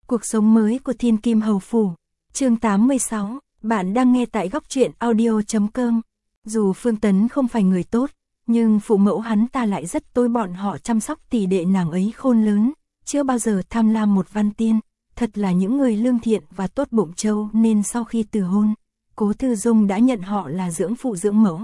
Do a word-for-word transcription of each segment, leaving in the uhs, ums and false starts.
Cuộc sống mới của Thiên Kim Hầu Phủ. Chương tám mươi sáu, bạn đang nghe tại góc truyện audio chấm com. Dù Phương Tấn không phải người tốt, nhưng phụ mẫu hắn ta lại rất tôi bọn họ chăm sóc tỷ đệ nàng ấy khôn lớn, chưa bao giờ tham lam một văn tiên, thật là những người lương thiện và tốt bụng châu nên sau khi từ hôn, Cố Thư Dung đã nhận họ là dưỡng phụ dưỡng mẫu.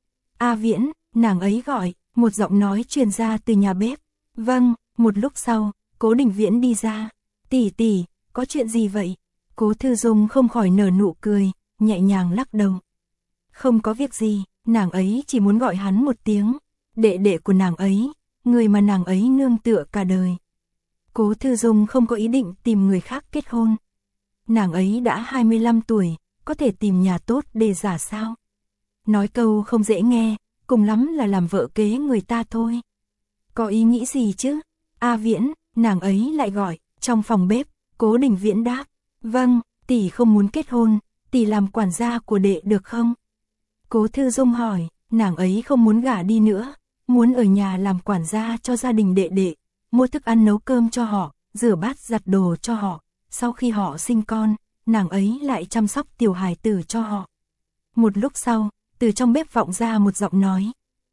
A Viễn, nàng ấy gọi, một giọng nói truyền ra từ nhà bếp. Vâng, một lúc sau, Cố Đình Viễn đi ra. Tỷ tỷ, có chuyện gì vậy? Cố Thư Dung không khỏi nở nụ cười, nhẹ nhàng lắc đầu. Không có việc gì, nàng ấy chỉ muốn gọi hắn một tiếng. Đệ đệ của nàng ấy, người mà nàng ấy nương tựa cả đời. Cố Thư Dung không có ý định tìm người khác kết hôn. Nàng ấy đã hai mươi lăm tuổi, có thể tìm nhà tốt để giả sao? Nói câu không dễ nghe, cùng lắm là làm vợ kế người ta thôi. Có ý nghĩ gì chứ? A Viễn, nàng ấy lại gọi. Trong phòng bếp, Cố Đình Viễn đáp. Vâng, tỷ không muốn kết hôn, tỷ làm quản gia của đệ được không? Cố Thư Dung hỏi, nàng ấy không muốn gả đi nữa, muốn ở nhà làm quản gia cho gia đình đệ đệ, mua thức ăn nấu cơm cho họ, rửa bát giặt đồ cho họ, sau khi họ sinh con, nàng ấy lại chăm sóc tiểu hài tử cho họ. Một lúc sau, từ trong bếp vọng ra một giọng nói.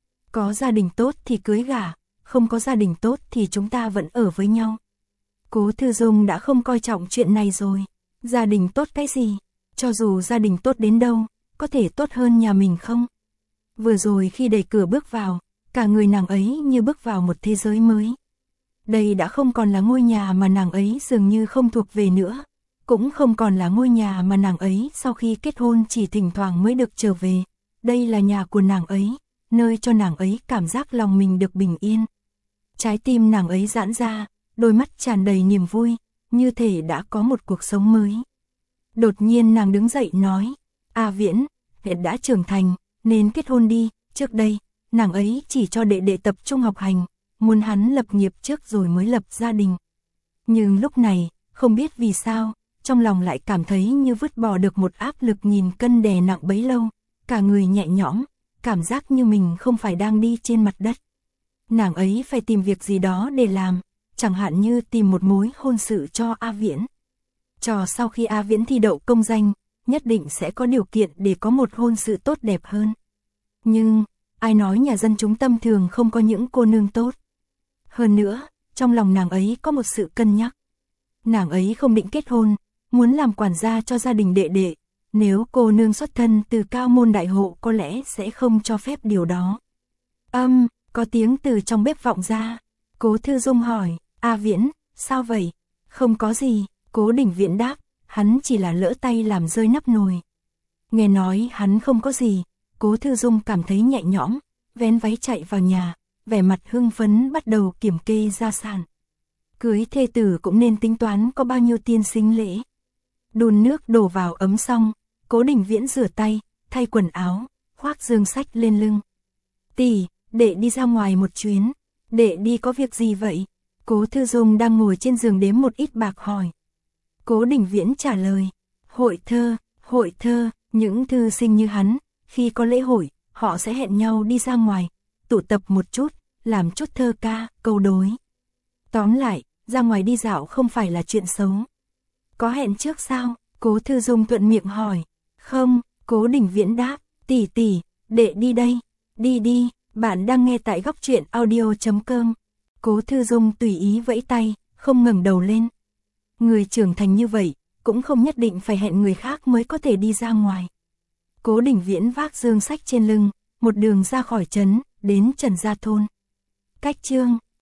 Có gia đình tốt thì cưới gả, không có gia đình tốt thì chúng ta vẫn ở với nhau. Cố Thư Dung đã không coi trọng chuyện này rồi. Gia đình tốt cái gì? Cho dù gia đình tốt đến đâu, có thể tốt hơn nhà mình không? Vừa rồi khi đẩy cửa bước vào, cả người nàng ấy như bước vào một thế giới mới. Đây đã không còn là ngôi nhà mà nàng ấy dường như không thuộc về nữa. Cũng không còn là ngôi nhà mà nàng ấy sau khi kết hôn chỉ thỉnh thoảng mới được trở về. Đây là nhà của nàng ấy, nơi cho nàng ấy cảm giác lòng mình được bình yên. Trái tim nàng ấy giãn ra, đôi mắt tràn đầy niềm vui, như thể đã có một cuộc sống mới. Đột nhiên nàng đứng dậy nói, A Viễn, hiện đã trưởng thành, nên kết hôn đi. Trước đây, nàng ấy chỉ cho đệ đệ tập trung học hành, muốn hắn lập nghiệp trước rồi mới lập gia đình. Nhưng lúc này, không biết vì sao, trong lòng lại cảm thấy như vứt bỏ được một áp lực nghìn cân đè nặng bấy lâu, cả người nhẹ nhõm, cảm giác như mình không phải đang đi trên mặt đất. Nàng ấy phải tìm việc gì đó để làm, chẳng hạn như tìm một mối hôn sự cho A Viễn. Cho sau khi A Viễn thi đậu công danh, nhất định sẽ có điều kiện để có một hôn sự tốt đẹp hơn. Nhưng, ai nói nhà dân chúng tâm thường không có những cô nương tốt. Hơn nữa, trong lòng nàng ấy có một sự cân nhắc. Nàng ấy không định kết hôn, muốn làm quản gia cho gia đình đệ đệ. Nếu cô nương xuất thân từ cao môn đại hộ có lẽ sẽ không cho phép điều đó. Âm, um, có tiếng từ trong bếp vọng ra. Cố Thư Dung hỏi, A Viễn, sao vậy? Không có gì, Cố Đình Viễn đáp, hắn chỉ là lỡ tay làm rơi nắp nồi. Nghe nói hắn không có gì, Cố Thư Dung cảm thấy nhẹ nhõm, vén váy chạy vào nhà, vẻ mặt hưng phấn bắt đầu kiểm kê gia sản. Cưới thê tử cũng nên tính toán có bao nhiêu tiên sinh lễ. Đun nước đổ vào ấm xong, Cố Đình Viễn rửa tay, thay quần áo, khoác dương sách lên lưng. Tỷ, đệ đi ra ngoài một chuyến. Đệ đi có việc gì vậy? Cố Thư Dung đang ngồi trên giường đếm một ít bạc hỏi. Cố Đình Viễn trả lời. Hội thơ, hội thơ, những thư sinh như hắn, khi có lễ hội, họ sẽ hẹn nhau đi ra ngoài, tụ tập một chút, làm chút thơ ca, câu đối. Tóm lại, ra ngoài đi dạo không phải là chuyện xấu. Có hẹn trước sao? Cố Thư Dung thuận miệng hỏi. Không, Cố Đình Viễn đáp. Tỷ tỷ, đệ đi đây. Đi đi, bạn đang nghe tại góc truyện audio chấm com. Cố Thư Dung tùy ý vẫy tay, không ngẩng đầu lên. Người trưởng thành như vậy, cũng không nhất định phải hẹn người khác mới có thể đi ra ngoài. Cố Đình Viễn vác dương sách trên lưng, một đường ra khỏi trấn, đến Trần Gia Thôn. Cách chương